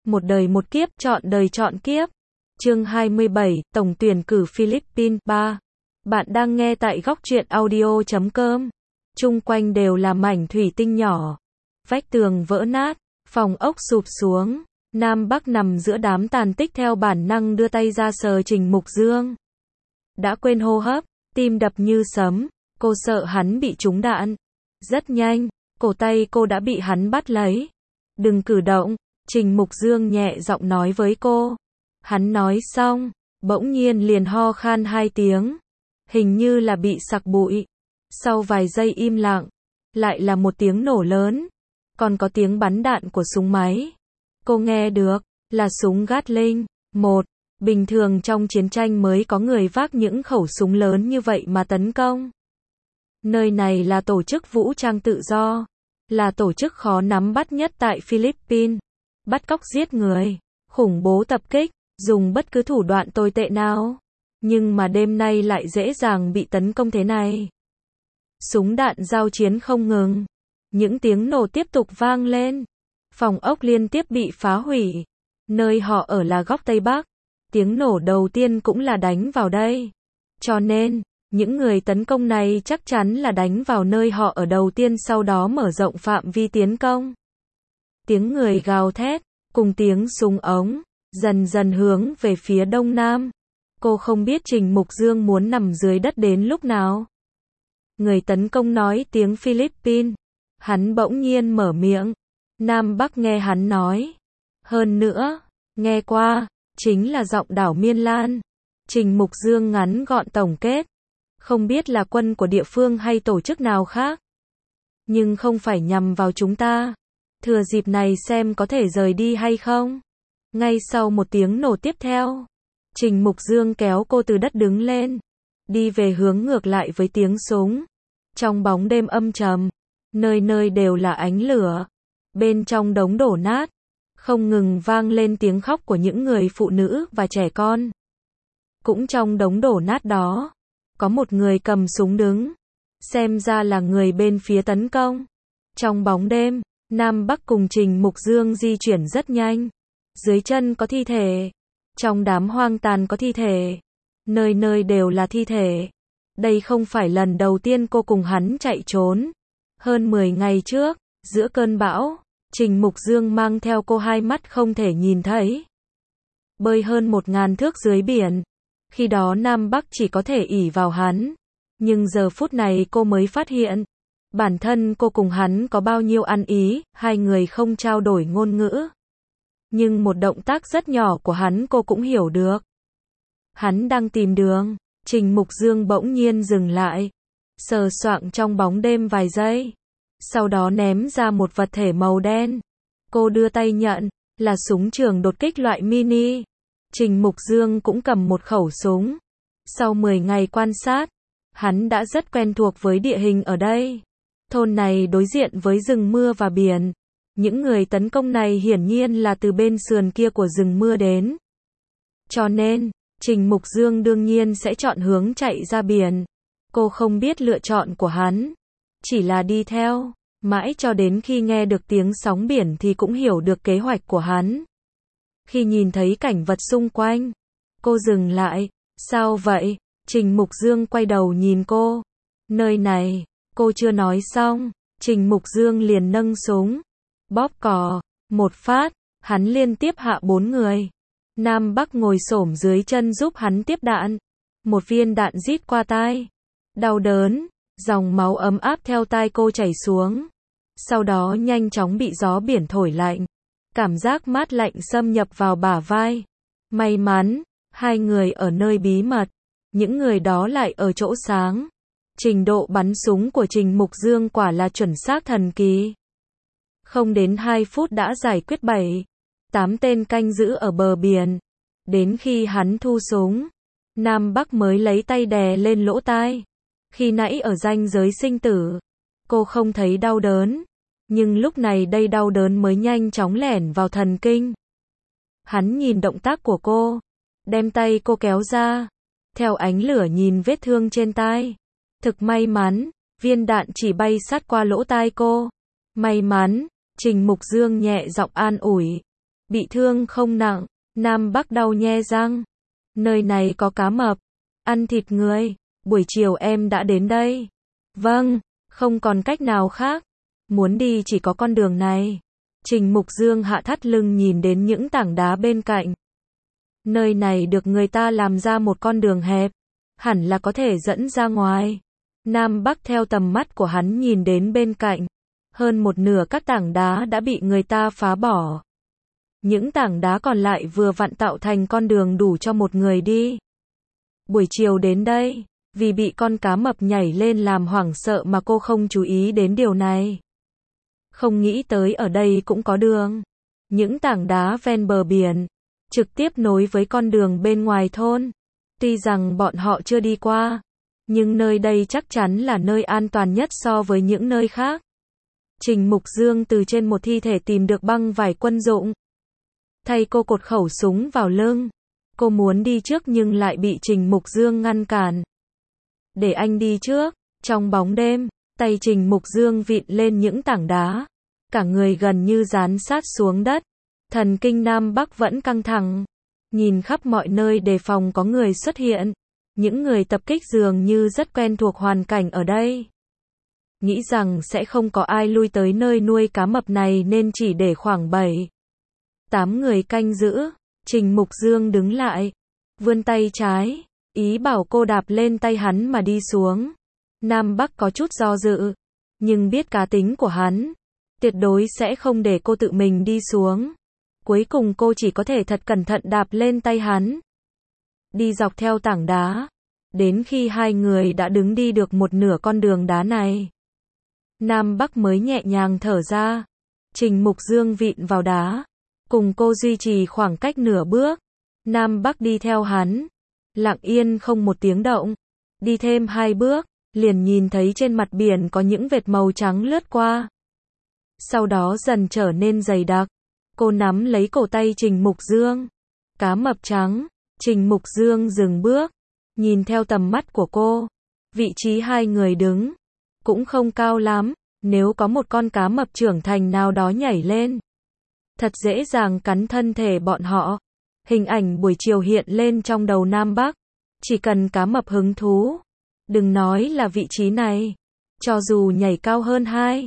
một đời một kiếp, chọn đời chọn kiếp. Chương 27, Tổng tuyển cử Philippines 3. Bạn đang nghe tại góc truyện audio.com. Chung quanh đều là mảnh thủy tinh nhỏ. Vách tường vỡ nát, phòng ốc sụp xuống. Nam Bắc nằm giữa đám tàn tích theo bản năng đưa tay ra sờ Trình Mục Dương. Đã quên hô hấp, tim đập như sấm, cô sợ hắn bị trúng đạn. Rất nhanh, cổ tay cô đã bị hắn bắt lấy. Đừng cử động, Trình Mục Dương nhẹ giọng nói với cô. Hắn nói xong, bỗng nhiên liền ho khan 2 tiếng. Hình như là bị sặc bụi. Sau vài giây im lặng, lại là một tiếng nổ lớn. Còn có tiếng bắn đạn của súng máy. Cô nghe được, là súng Gatling. Bình thường trong chiến tranh mới có người vác những khẩu súng lớn như vậy mà tấn công. Nơi này là tổ chức vũ trang tự do. Là tổ chức khó nắm bắt nhất tại Philippines. Bắt cóc giết người, khủng bố tập kích, dùng bất cứ thủ đoạn tồi tệ nào. Nhưng mà đêm nay lại dễ dàng bị tấn công thế này. Súng đạn giao chiến không ngừng. Những tiếng nổ tiếp tục vang lên. Phòng ốc liên tiếp bị phá hủy. Nơi họ ở là góc Tây Bắc. Tiếng nổ đầu tiên cũng là đánh vào đây. Cho nên, những người tấn công này chắc chắn là đánh vào nơi họ ở đầu tiên, sau đó mở rộng phạm vi tiến công. Tiếng người gào thét, cùng tiếng súng ống, dần dần hướng về phía đông nam. Cô không biết Trình Mục Dương muốn nằm dưới đất đến lúc nào. Người tấn công nói tiếng Philippines. Hắn bỗng nhiên mở miệng. Nam Bắc nghe hắn nói. Hơn nữa, nghe qua, chính là giọng đảo Miên Lan. Trình Mục Dương ngắn gọn tổng kết. Không biết là quân của địa phương hay tổ chức nào khác. Nhưng không phải nhằm vào chúng ta. Thừa dịp này xem có thể rời đi hay không. Ngay sau một tiếng nổ tiếp theo, Trình Mục Dương kéo cô từ đất đứng lên. Đi về hướng ngược lại với tiếng súng. Trong bóng đêm âm trầm, nơi nơi đều là ánh lửa. Bên trong đống đổ nát, không ngừng vang lên tiếng khóc của những người phụ nữ và trẻ con. Cũng trong đống đổ nát đó, có một người cầm súng đứng. Xem ra là người bên phía tấn công. Trong bóng đêm, Nam Bắc cùng Trình Mục Dương di chuyển rất nhanh. Dưới chân có thi thể. Trong đám hoang tàn có thi thể. Nơi nơi đều là thi thể. Đây không phải lần đầu tiên cô cùng hắn chạy trốn. Hơn 10 ngày trước, giữa cơn bão, Trình Mục Dương mang theo cô 2 mắt không thể nhìn thấy. Bơi hơn 1000 thước dưới biển. Khi đó Nam Bắc chỉ có thể ỷ vào hắn. Nhưng giờ phút này cô mới phát hiện. Bản thân cô cùng hắn có bao nhiêu ăn ý, hai người không trao đổi ngôn ngữ. Nhưng một động tác rất nhỏ của hắn cô cũng hiểu được. Hắn đang tìm đường. Trình Mục Dương bỗng nhiên dừng lại. Sờ soạng trong bóng đêm vài giây. Sau đó ném ra một vật thể màu đen. Cô đưa tay nhận, là súng trường đột kích loại mini. Trình Mục Dương cũng cầm một khẩu súng. Sau 10 ngày quan sát, hắn đã rất quen thuộc với địa hình ở đây. Thôn này đối diện với rừng mưa và biển. Những người tấn công này hiển nhiên là từ bên sườn kia của rừng mưa đến. Cho nên, Trình Mục Dương đương nhiên sẽ chọn hướng chạy ra biển. Cô không biết lựa chọn của hắn. Chỉ là đi theo. Mãi cho đến khi nghe được tiếng sóng biển thì cũng hiểu được kế hoạch của hắn. Khi nhìn thấy cảnh vật xung quanh, cô dừng lại. Sao vậy? Trình Mục Dương quay đầu nhìn cô. Nơi này, cô chưa nói xong. Trình Mục Dương liền nâng súng. Bóp cò. Một phát, hắn liên tiếp hạ 4 người. Nam Bắc ngồi xổm dưới chân giúp hắn tiếp đạn. Một viên đạn rít qua tai. Đau đớn, dòng máu ấm áp theo tai cô chảy xuống. Sau đó nhanh chóng bị gió biển thổi lạnh. Cảm giác mát lạnh xâm nhập vào bả vai. May mắn, 2 người ở nơi bí mật. Những người đó lại ở chỗ sáng. Trình độ bắn súng của Trình Mục Dương quả là chuẩn xác thần kỳ. Không đến 2 phút đã giải quyết 7-8 tên canh giữ ở bờ biển. Đến khi hắn thu súng, Nam Bắc mới lấy tay đè lên lỗ tai. Khi nãy ở ranh giới sinh tử, cô không thấy đau đớn. Nhưng lúc này đây đau đớn mới nhanh chóng lẻn vào thần kinh. Hắn nhìn động tác của cô, đem tay cô kéo ra. Theo ánh lửa nhìn vết thương trên tai. Thực may mắn, viên đạn chỉ bay sát qua lỗ tai cô. May mắn, Trình Mục Dương nhẹ giọng an ủi. Bị thương không nặng, Nam Bắc đau nhe răng. Nơi này có cá mập, ăn thịt người, buổi chiều em đã đến đây. Vâng, không còn cách nào khác. Muốn đi chỉ có con đường này. Trình Mục Dương hạ thắt lưng nhìn đến những tảng đá bên cạnh. Nơi này được người ta làm ra một con đường hẹp, hẳn là có thể dẫn ra ngoài. Nam Bắc theo tầm mắt của hắn nhìn đến bên cạnh. Hơn một nửa các tảng đá đã bị người ta phá bỏ. Những tảng đá còn lại vừa vặn tạo thành con đường đủ cho một người đi. Buổi chiều đến đây, vì bị con cá mập nhảy lên làm hoảng sợ mà cô không chú ý đến điều này. Không nghĩ tới ở đây cũng có đường. Những tảng đá ven bờ biển, trực tiếp nối với con đường bên ngoài thôn. Tuy rằng bọn họ chưa đi qua, nhưng nơi đây chắc chắn là nơi an toàn nhất so với những nơi khác. Trình Mục Dương từ trên một thi thể tìm được băng vải quân dụng. Thay cô cột khẩu súng vào lưng. Cô muốn đi trước nhưng lại bị Trình Mục Dương ngăn cản. Để anh đi trước. Trong bóng đêm, tay Trình Mục Dương vịn lên những tảng đá. Cả người gần như dán sát xuống đất. Thần kinh Nam Bắc vẫn căng thẳng. Nhìn khắp mọi nơi đề phòng có người xuất hiện. Những người tập kích dường như rất quen thuộc hoàn cảnh ở đây. Nghĩ rằng sẽ không có ai lui tới nơi nuôi cá mập này nên chỉ để khoảng 7-8 người canh giữ. Trình Mục Dương đứng lại, vươn tay trái, ý bảo cô đạp lên tay hắn mà đi xuống. Nam Bắc có chút do dự, nhưng biết cá tính của hắn, tuyệt đối sẽ không để cô tự mình đi xuống. Cuối cùng cô chỉ có thể thật cẩn thận đạp lên tay hắn. Đi dọc theo tảng đá, đến khi hai người đã đứng đi được một nửa con đường đá này. Nam Bắc mới nhẹ nhàng thở ra. Trình Mục Dương vịn vào đá, cùng cô duy trì khoảng cách nửa bước. Nam Bắc đi theo hắn, lặng yên không một tiếng động. Đi thêm 2 bước, liền nhìn thấy trên mặt biển có những vệt màu trắng lướt qua. Sau đó dần trở nên dày đặc. Cô nắm lấy cổ tay Trình Mục Dương. Cá mập trắng. Trình Mục Dương dừng bước, nhìn theo tầm mắt của cô. Vị trí hai người đứng cũng không cao lắm, nếu có một con cá mập trưởng thành nào đó nhảy lên, thật dễ dàng cắn thân thể bọn họ. Hình ảnh buổi chiều hiện lên trong đầu Nam Bắc. Chỉ cần cá mập hứng thú, đừng nói là vị trí này, cho dù nhảy cao hơn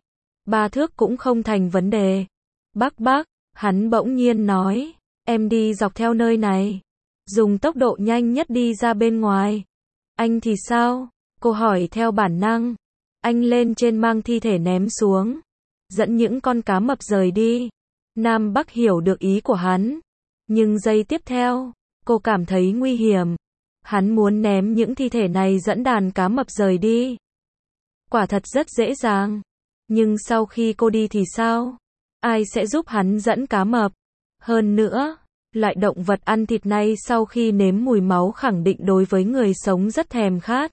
2-3 thước cũng không thành vấn đề. Bắc, hắn bỗng nhiên nói, em đi dọc theo nơi này, dùng tốc độ nhanh nhất đi ra bên ngoài. Anh thì sao? Cô hỏi theo bản năng. Anh lên trên mang thi thể ném xuống, dẫn những con cá mập rời đi. Nam Bắc hiểu được ý của hắn, nhưng giây tiếp theo, cô cảm thấy nguy hiểm. Hắn muốn ném những thi thể này dẫn đàn cá mập rời đi. Quả thật rất dễ dàng, nhưng sau khi cô đi thì sao? Ai sẽ giúp hắn dẫn cá mập? Hơn nữa, loại động vật ăn thịt này sau khi nếm mùi máu khẳng định đối với người sống rất thèm khát.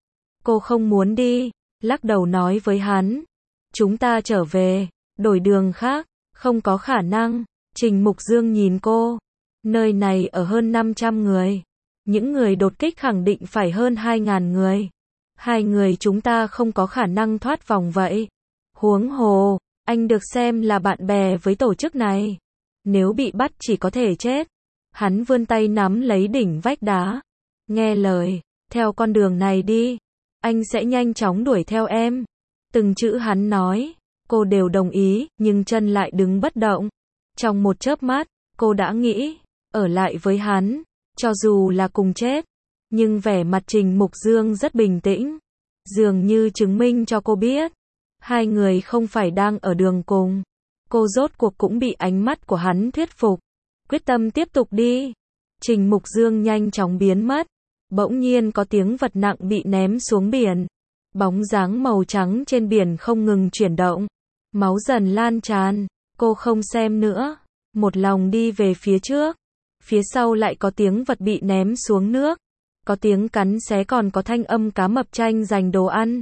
Cô không muốn đi, lắc đầu nói với hắn. Chúng ta trở về, đổi đường khác, không có khả năng. Trình Mục Dương nhìn cô. Nơi này ở hơn 500 người. Những người đột kích khẳng định phải hơn 2.000 người. 2 người chúng ta không có khả năng thoát vòng vậy. Huống hồ, anh được xem là bạn bè với tổ chức này. Nếu bị bắt chỉ có thể chết. Hắn vươn tay nắm lấy đỉnh vách đá. Nghe lời, theo con đường này đi. Anh sẽ nhanh chóng đuổi theo em. Từng chữ hắn nói, cô đều đồng ý, nhưng chân lại đứng bất động. Trong một chớp mắt, cô đã nghĩ, ở lại với hắn, cho dù là cùng chết. Nhưng vẻ mặt Trình Mục Dương rất bình tĩnh, dường như chứng minh cho cô biết, hai người không phải đang ở đường cùng. Cô rốt cuộc cũng bị ánh mắt của hắn thuyết phục, quyết tâm tiếp tục đi. Trình Mục Dương nhanh chóng biến mất. Bỗng nhiên có tiếng vật nặng bị ném xuống biển. Bóng dáng màu trắng trên biển không ngừng chuyển động. Máu dần lan tràn. Cô không xem nữa, một lòng đi về phía trước. Phía sau lại có tiếng vật bị ném xuống nước. Có tiếng cắn xé, còn có thanh âm cá mập tranh giành đồ ăn.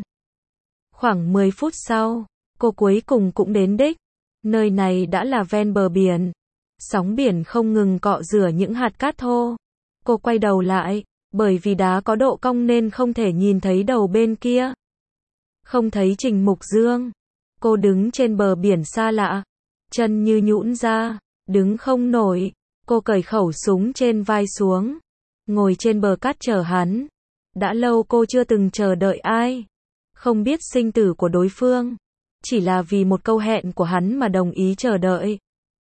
Khoảng 10 phút sau, cô cuối cùng cũng đến đích. Nơi này đã là ven bờ biển. Sóng biển không ngừng cọ rửa những hạt cát thô. Cô quay đầu lại, bởi vì đá có độ cong nên không thể nhìn thấy đầu bên kia. Không thấy Trình Mục Dương. Cô đứng trên bờ biển xa lạ, chân như nhũn ra, Đứng không nổi, cô cởi khẩu súng trên vai xuống, ngồi trên bờ cát chờ hắn. Đã lâu cô chưa từng chờ đợi ai, không biết sinh tử của đối phương, chỉ là vì một câu hẹn của hắn mà đồng ý chờ đợi.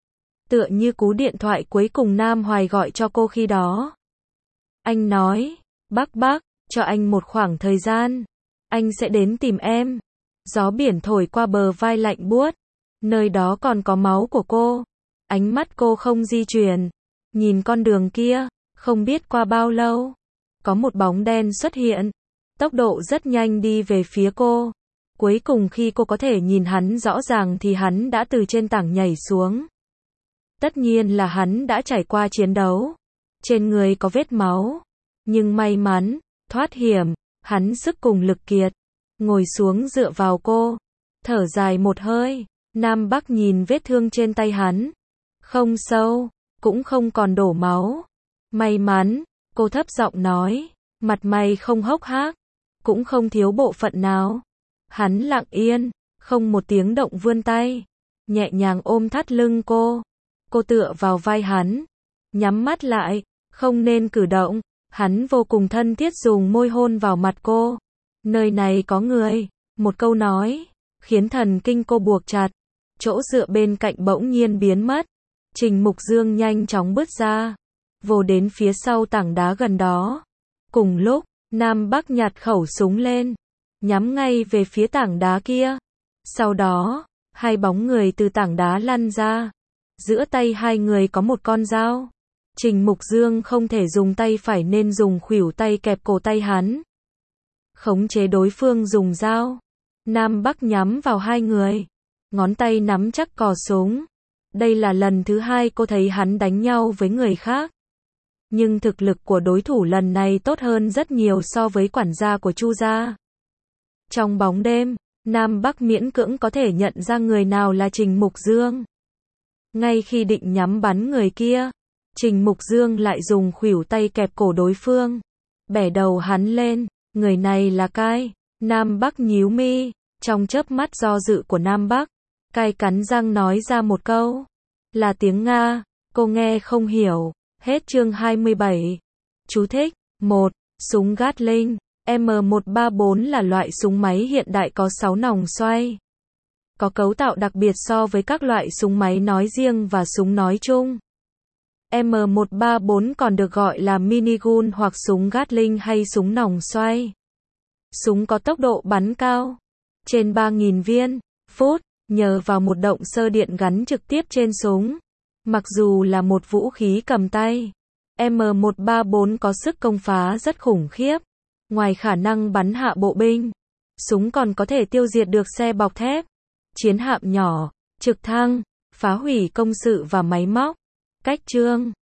Tựa như cú điện thoại cuối cùng Nam Hoài gọi cho cô khi đó. Anh nói, bác, cho anh một khoảng thời gian, anh sẽ đến tìm em. Gió biển thổi qua bờ vai lạnh buốt, nơi đó còn có máu của cô. Ánh mắt cô không di chuyển, nhìn con đường kia, không biết qua bao lâu, có một bóng đen xuất hiện, tốc độ rất nhanh đi về phía cô. Cuối cùng khi cô có thể nhìn hắn rõ ràng thì hắn đã từ trên tảng nhảy xuống. Tất nhiên là hắn đã trải qua chiến đấu, trên người có vết máu, nhưng may mắn, thoát hiểm, hắn sức cùng lực kiệt, ngồi xuống dựa vào cô, thở dài một hơi. Nam Bắc nhìn vết thương trên tay hắn, không sâu, cũng không còn đổ máu. May mắn, cô thấp giọng nói, mặt mày không hốc hác, cũng không thiếu bộ phận nào. Hắn lặng yên, không một tiếng động vươn tay, nhẹ nhàng ôm thắt lưng cô. Cô tựa vào vai hắn, nhắm mắt lại, không nên cử động. Hắn vô cùng thân thiết dùng môi hôn vào mặt cô. Nơi này có người, một câu nói, khiến thần kinh cô buộc chặt. Chỗ dựa bên cạnh bỗng nhiên biến mất. Trình Mục Dương nhanh chóng bước ra, vồ đến phía sau tảng đá gần đó. Cùng lúc, Nam Bắc nhặt khẩu súng lên, nhắm ngay về phía tảng đá kia. Sau đó, hai bóng người từ tảng đá lăn ra. Giữa tay hai người có một con dao. Trình Mục Dương không thể dùng tay phải nên dùng khuỷu tay kẹp cổ tay hắn, khống chế đối phương dùng dao. Nam Bắc nhắm vào hai người, ngón tay nắm chắc cò súng. Đây là lần thứ hai cô thấy hắn đánh nhau với người khác. Nhưng thực lực của đối thủ lần này tốt hơn rất nhiều so với quản gia của Chu gia. Trong bóng đêm, Nam Bắc miễn cưỡng có thể nhận ra người nào là Trình Mục Dương. Ngay khi định nhắm bắn người kia, Trình Mục Dương lại dùng khuỷu tay kẹp cổ đối phương, bẻ đầu hắn lên. Người này là Cai. Nam Bắc nhíu mi, trong chớp mắt do dự của Nam Bắc, Cai cắn răng nói ra một câu, là tiếng Nga, cô nghe không hiểu. Hết chương 27. Chú thích: 1. Súng Gatling M134 là loại súng máy hiện đại có 6 nòng xoay, có cấu tạo đặc biệt so với các loại súng máy nói riêng và súng nói chung. M134 còn được gọi là minigun hoặc súng Gatling hay súng nòng xoay. Súng có tốc độ bắn cao, trên 3.000 viên phút, nhờ vào một động cơ điện gắn trực tiếp trên súng. Mặc dù là một vũ khí cầm tay, M134 có sức công phá rất khủng khiếp. Ngoài khả năng bắn hạ bộ binh, súng còn có thể tiêu diệt được xe bọc thép, chiến hạm nhỏ, trực thăng, phá hủy công sự và máy móc. Cách chương